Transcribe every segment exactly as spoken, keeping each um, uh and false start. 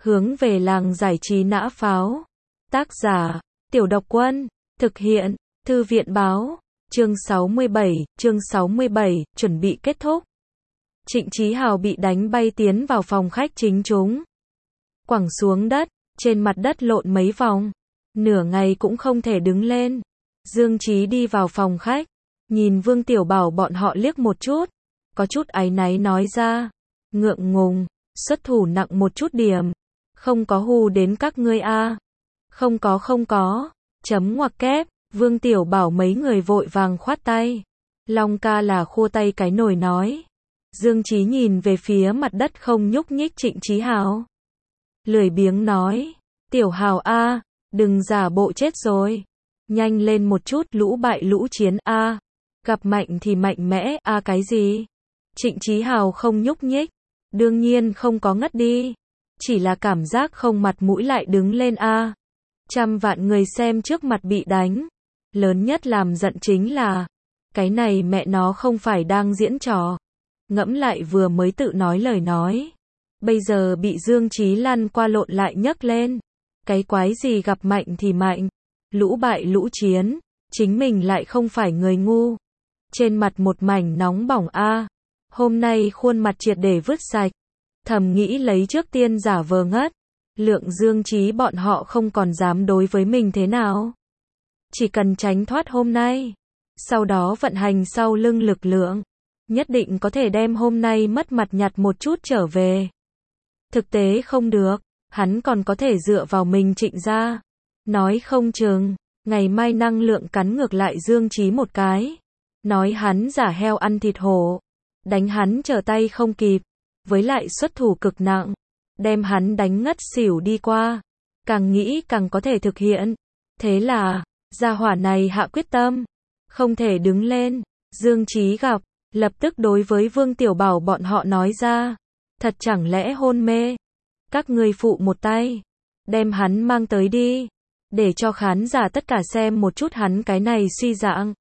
hướng về làng giải trí nã pháo. Tác giả, Tiểu Độc Quân, thực hiện, Thư viện báo, chương sáu mươi bảy, chương sáu mươi bảy, chuẩn bị kết thúc. Trịnh Chí Hào bị đánh bay tiến vào phòng khách chính chúng. Quẳng xuống đất, trên mặt đất lộn mấy vòng. Nửa ngày cũng không thể đứng lên. Dương Chí đi vào phòng khách, nhìn Vương Tiểu Bảo bọn họ liếc một chút, có chút áy náy nói ra, ngượng ngùng, xuất thủ nặng một chút điểm, không có hù đến các ngươi a. Không có không có, chấm ngoặc kép, Vương Tiểu Bảo mấy người vội vàng khoát tay. Long ca là khua tay cái nồi nói. Dương Chí nhìn về phía mặt đất không nhúc nhích Trịnh Chí Hào. Lười biếng nói, Tiểu Hào a, đừng giả bộ chết rồi. Nhanh lên một chút, lũ bại lũ chiến a. Gặp mạnh thì mạnh mẽ a cái gì? Trịnh Chí Hào không nhúc nhích, đương nhiên không có ngất đi, chỉ là cảm giác không mặt mũi lại đứng lên a. Trăm vạn người xem trước mặt bị đánh, lớn nhất làm giận chính là, cái này mẹ nó không phải đang diễn trò. Ngẫm lại vừa mới tự nói lời nói, bây giờ bị Dương Chí lăn qua lộn lại nhấc lên. Cái quái gì gặp mạnh thì mạnh, lũ bại lũ chiến, chính mình lại không phải người ngu. Trên mặt một mảnh nóng bỏng a. Hôm nay khuôn mặt triệt để vứt sạch. Thầm nghĩ lấy trước tiên giả vờ ngất. Lượng Dương Chí bọn họ không còn dám đối với mình thế nào. Chỉ cần tránh thoát hôm nay, sau đó vận hành sau lưng lực lượng, nhất định có thể đem hôm nay mất mặt nhặt một chút trở về. Thực tế không được, hắn còn có thể dựa vào mình Trịnh gia. Nói không chừng, ngày mai năng lượng cắn ngược lại Dương Chí một cái. Nói hắn giả heo ăn thịt hổ. Đánh hắn trở tay không kịp. Với lại xuất thủ cực nặng. Đem hắn đánh ngất xỉu đi qua. Càng nghĩ càng có thể thực hiện. Thế là, gia hỏa này hạ quyết tâm. Không thể đứng lên. Dương Chí gặp, lập tức đối với Vương Tiểu Bảo bọn họ nói ra. Thật chẳng lẽ hôn mê? Các ngươi phụ một tay. Đem hắn mang tới đi. Để cho khán giả tất cả xem một chút hắn cái này suy dạng.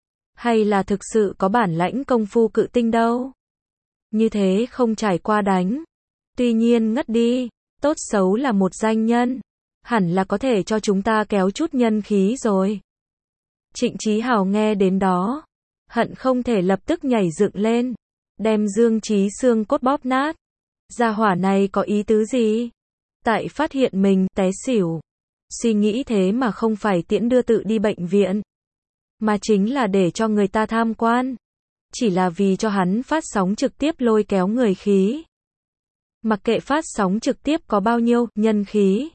Hay là thực sự có bản lãnh công phu cự tinh đâu. Như thế không trải qua đánh. Tuy nhiên ngất đi, tốt xấu là một danh nhân. Hẳn là có thể cho chúng ta kéo chút nhân khí rồi. Trịnh Chí Hào nghe đến đó, hận không thể lập tức nhảy dựng lên. Đem Dương Chí xương cốt bóp nát. Gia hỏa này có ý tứ gì? Tại phát hiện mình té xỉu. Suy nghĩ thế mà không phải tiễn đưa tự đi bệnh viện. Mà chính là để cho người ta tham quan. Chỉ là vì cho hắn phát sóng trực tiếp lôi kéo người khí. Mặc kệ phát sóng trực tiếp có bao nhiêu nhân khí.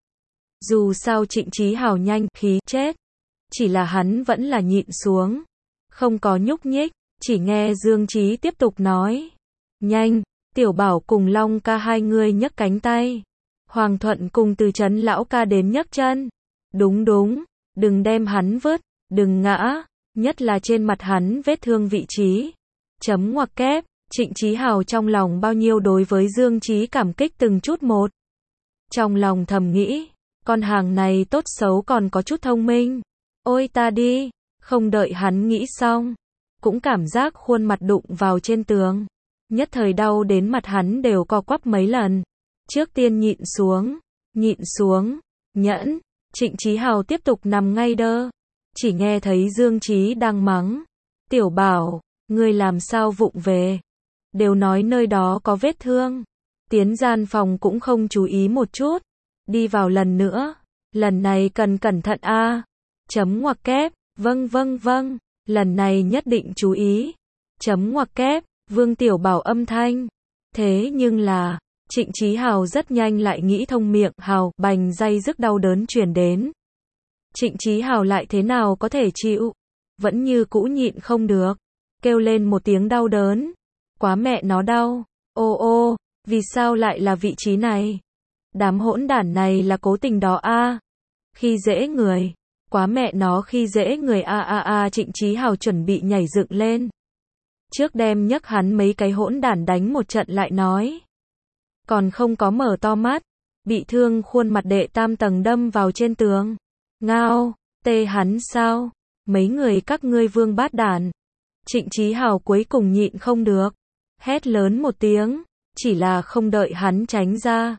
Dù sao Trịnh Chí Hào nhanh khí chết. Chỉ là hắn vẫn là nhịn xuống. Không có nhúc nhích. Chỉ nghe Dương Chí tiếp tục nói. Nhanh, Tiểu Bảo cùng Long ca hai người nhấc cánh tay. Hoàng Thuận cùng Từ Trấn lão ca đến nhấc chân. Đúng đúng, đừng đem hắn vứt, đừng ngã, nhất là trên mặt hắn vết thương vị trí. Chấm ngoặc kép, Trịnh Chí Hào trong lòng bao nhiêu đối với Dương Chí cảm kích từng chút một. Trong lòng thầm nghĩ, con hàng này tốt xấu còn có chút thông minh. Ôi ta đi, không đợi hắn nghĩ xong, cũng cảm giác khuôn mặt đụng vào trên tường. Nhất thời đau đến mặt hắn đều co quắp mấy lần. Trước tiên nhịn xuống, nhịn xuống, nhẫn, Trịnh Chí Hào tiếp tục nằm ngay đơ. Chỉ nghe thấy Dương Chí đang mắng. Tiểu Bảo, ngươi làm sao vụng về? Đều nói nơi đó có vết thương. Tiến gian phòng cũng không chú ý một chút. Đi vào lần nữa. Lần này cần cẩn thận a. Chấm ngoặc kép, vâng vâng vâng. Lần này nhất định chú ý. Chấm ngoặc kép, Vương Tiểu Bảo âm thanh. Thế nhưng là, Trịnh Chí Hào rất nhanh lại nghĩ thông miệng, hào, bành day dứt đau đớn truyền đến. Trịnh Chí Hào lại thế nào có thể chịu, vẫn như cũ nhịn không được, kêu lên một tiếng đau đớn. Quá mẹ nó đau, ô ô, vì sao lại là vị trí này? Đám hỗn đản này là cố tình đó a. Khi dễ người, quá mẹ nó khi dễ người a a a. Trịnh Chí Hào chuẩn bị nhảy dựng lên. Trước đem nhấc hắn mấy cái hỗn đản đánh một trận lại nói. Còn không có mở to mắt, bị thương khuôn mặt đệ tam tầng đâm vào trên tường. Ngao, tê hắn sao? Mấy người các ngươi vương bát đản. Trịnh Chí Hào cuối cùng nhịn không được, hét lớn một tiếng, chỉ là không đợi hắn tránh ra,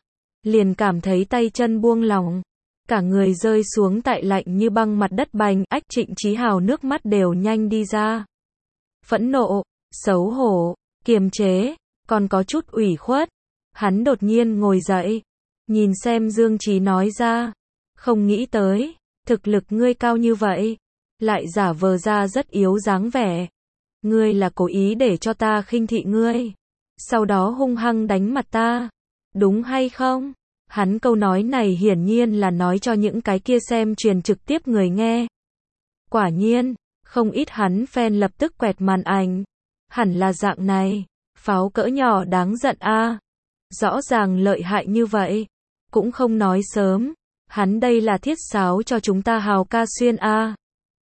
liền cảm thấy tay chân buông lỏng, cả người rơi xuống tại lạnh như băng mặt đất bành, ách Trịnh Chí Hào nước mắt đều nhanh đi ra. Phẫn nộ, xấu hổ, kiềm chế, còn có chút ủy khuất. Hắn đột nhiên ngồi dậy, nhìn xem Dương Chí nói ra, không nghĩ tới, thực lực ngươi cao như vậy, lại giả vờ ra rất yếu dáng vẻ. Ngươi là cố ý để cho ta khinh thị ngươi, sau đó hung hăng đánh mặt ta, đúng hay không? Hắn câu nói này hiển nhiên là nói cho những cái kia xem truyền trực tiếp người nghe. Quả nhiên, không ít hắn fan lập tức quẹt màn ảnh. Hẳn là dạng này, pháo cỡ nhỏ đáng giận a. Rõ ràng lợi hại như vậy, cũng không nói sớm, hắn đây là thiết sáo cho chúng ta Hào ca xuyên a.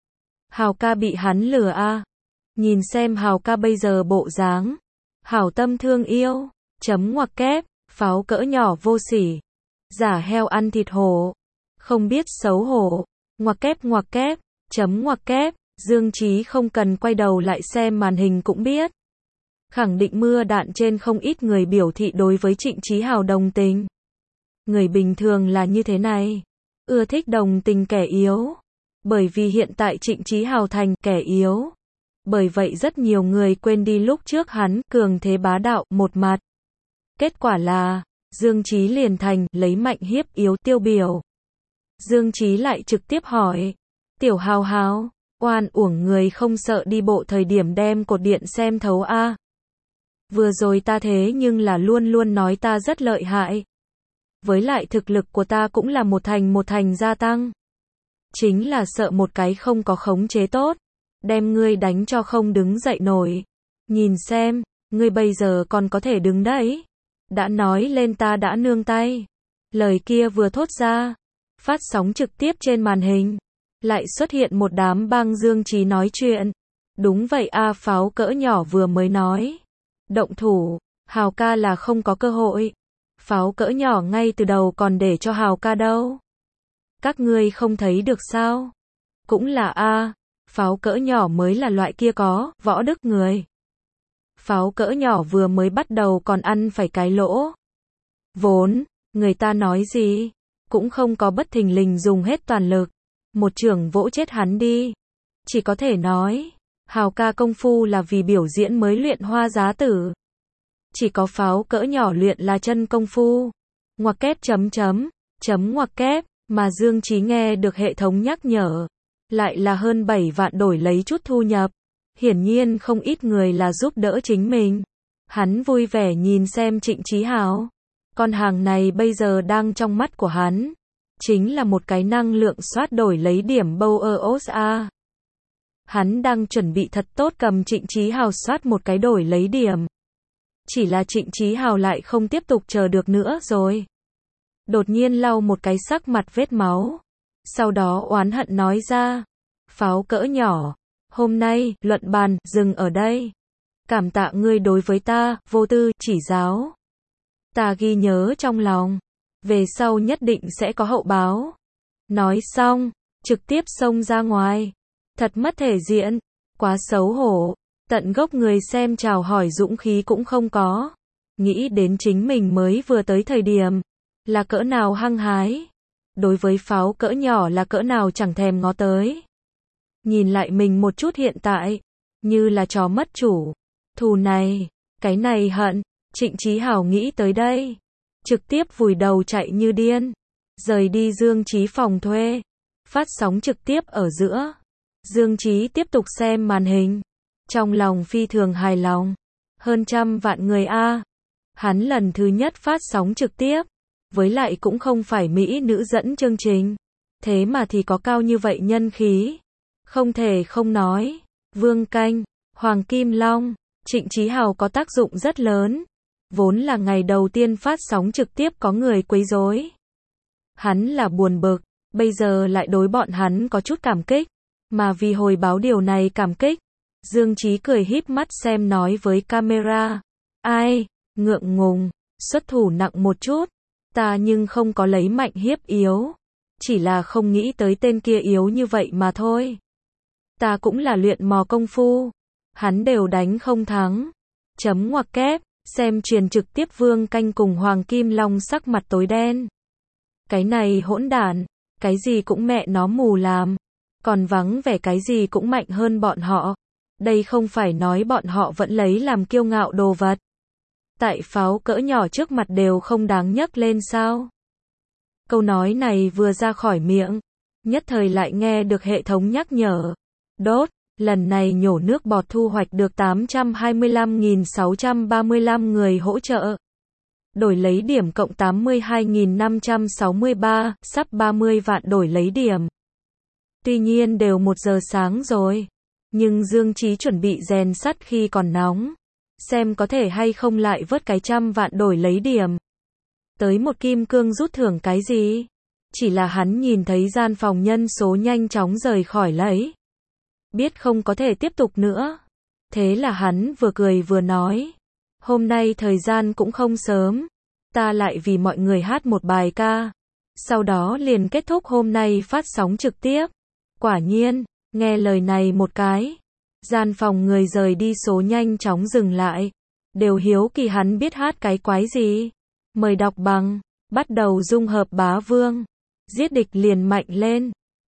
Hào ca bị hắn lừa a. Nhìn xem Hào ca bây giờ bộ dáng, hảo tâm thương yêu, chấm ngoặc kép, pháo cỡ nhỏ vô sỉ, giả heo ăn thịt hổ, không biết xấu hổ, ngoặc kép ngoặc kép, chấm ngoặc kép. Dương Chí không cần quay đầu lại xem màn hình cũng biết. Khẳng định mưa đạn trên không ít người biểu thị đối với Trịnh Chí Hào đồng tình. Người bình thường là như thế này, ưa thích đồng tình kẻ yếu. Bởi vì hiện tại Trịnh Chí Hào thành kẻ yếu. Bởi vậy rất nhiều người quên đi lúc trước hắn cường thế bá đạo một mặt. Kết quả là, Dương Chí liền thành lấy mạnh hiếp yếu tiêu biểu. Dương Chí lại trực tiếp hỏi, Tiểu Hào Hào, oan uổng người không sợ đi bộ thời điểm đem cột điện xem thấu a. Vừa rồi ta thế nhưng là luôn luôn nói ta rất lợi hại. Với lại thực lực của ta cũng là một thành một thành gia tăng. Chính là sợ một cái không có khống chế tốt, đem ngươi đánh cho không đứng dậy nổi. Nhìn xem, ngươi bây giờ còn có thể đứng đấy. Đã nói lên ta đã nương tay. Lời kia vừa thốt ra, phát sóng trực tiếp trên màn hình, lại xuất hiện một đám băng Dương Chí nói chuyện. Đúng vậy a, pháo cỡ nhỏ vừa mới nói. Động thủ, Hào ca là không có cơ hội. Pháo cỡ nhỏ ngay từ đầu còn để cho Hào ca đâu. Các ngươi không thấy được sao? Cũng là a, pháo cỡ nhỏ mới là loại kia có võ đức người. Pháo cỡ nhỏ vừa mới bắt đầu còn ăn phải cái lỗ. Vốn, người ta nói gì, cũng không có bất thình lình dùng hết toàn lực. Một chưởng vỗ chết hắn đi. Chỉ có thể nói, Hào ca công phu là vì biểu diễn mới luyện hoa giá tử. Chỉ có pháo cỡ nhỏ luyện là chân công phu. Ngoặc kép chấm chấm, chấm ngoặc kép, mà Dương Chí nghe được hệ thống nhắc nhở. Lại là hơn bảy vạn đổi lấy chút thu nhập. Hiển nhiên không ít người là giúp đỡ chính mình. Hắn vui vẻ nhìn xem Trịnh Chí Hào. Con hàng này bây giờ đang trong mắt của hắn. Chính là một cái năng lượng soát đổi lấy điểm bonus a. Hắn đang chuẩn bị thật tốt cầm Trịnh Chí Hào soát một cái đổi lấy điểm. Chỉ là Trịnh Chí Hào lại không tiếp tục chờ được nữa rồi. Đột nhiên lau một cái sắc mặt vết máu. Sau đó oán hận nói ra. Pháo cỡ nhỏ. Hôm nay, luận bàn, dừng ở đây. Cảm tạ ngươi đối với ta, vô tư, chỉ giáo. Ta ghi nhớ trong lòng. Về sau nhất định sẽ có hậu báo. Nói xong, trực tiếp xông ra ngoài. Thật mất thể diện. Quá xấu hổ. Tận gốc người xem chào hỏi dũng khí cũng không có. Nghĩ đến chính mình mới vừa tới thời điểm. Là cỡ nào hăng hái. Đối với pháo cỡ nhỏ là cỡ nào chẳng thèm ngó tới. Nhìn lại mình một chút hiện tại. Như là chó mất chủ. Thù này, cái này hận. Trịnh Chí Hào nghĩ tới đây. Trực tiếp vùi đầu chạy như điên. Rời đi Dương Chí phòng thuê. Phát sóng trực tiếp ở giữa. Dương Chí tiếp tục xem màn hình. Trong lòng phi thường hài lòng. Hơn trăm vạn người a. Hắn lần thứ nhất phát sóng trực tiếp. Với lại cũng không phải mỹ nữ dẫn chương trình. Thế mà thì có cao như vậy nhân khí. Không thể không nói. Vương Canh, Hoàng Kim Long, Trịnh Chí Hào có tác dụng rất lớn. Vốn là ngày đầu tiên phát sóng trực tiếp có người quấy rối. Hắn là buồn bực. Bây giờ lại đối bọn hắn có chút cảm kích. Mà vì hồi báo điều này cảm kích. Dương Chí cười híp mắt xem nói với camera. Ai, ngượng ngùng, xuất thủ nặng một chút. Ta nhưng không có lấy mạnh hiếp yếu. Chỉ là không nghĩ tới tên kia yếu như vậy mà thôi. Ta cũng là luyện mò công phu. Hắn đều đánh không thắng. Chấm ngoặc kép, Xem truyền trực tiếp Vương Canh cùng Hoàng Kim Long sắc mặt tối đen. Cái này hỗn đản, cái gì cũng mẹ nó mù làm, còn vắng vẻ cái gì cũng mạnh hơn bọn họ. Đây không phải nói bọn họ vẫn lấy làm kiêu ngạo đồ vật. Tại pháo cỡ nhỏ trước mặt đều không đáng nhắc lên sao? Câu nói này vừa ra khỏi miệng, nhất thời lại nghe được hệ thống nhắc nhở. Đốt, lần này nhổ nước bọt thu hoạch được tám trăm hai mươi lăm nghìn sáu trăm ba mươi lăm người hỗ trợ. Đổi lấy điểm cộng tám mươi hai nghìn năm trăm sáu mươi ba, sắp ba mươi vạn đổi lấy điểm. Tuy nhiên đều một giờ sáng rồi, nhưng Dương Chí chuẩn bị rèn sắt khi còn nóng, xem có thể hay không lại vớt cái trăm vạn đổi lấy điểm. Tới một kim cương rút thưởng cái gì? Chỉ là hắn nhìn thấy gian phòng nhân số nhanh chóng rời khỏi lấy. Biết không có thể tiếp tục nữa. Thế là hắn vừa cười vừa nói. Hôm nay thời gian cũng không sớm. Ta lại vì mọi người hát một bài ca. Sau đó liền kết thúc hôm nay phát sóng trực tiếp. Quả nhiên, nghe lời này một cái. Gian phòng người rời đi số nhanh chóng dừng lại. Đều hiếu kỳ hắn biết hát cái quái gì. Mời đọc bằng. Bắt đầu dung hợp bá vương. Giết địch liền mạnh lên.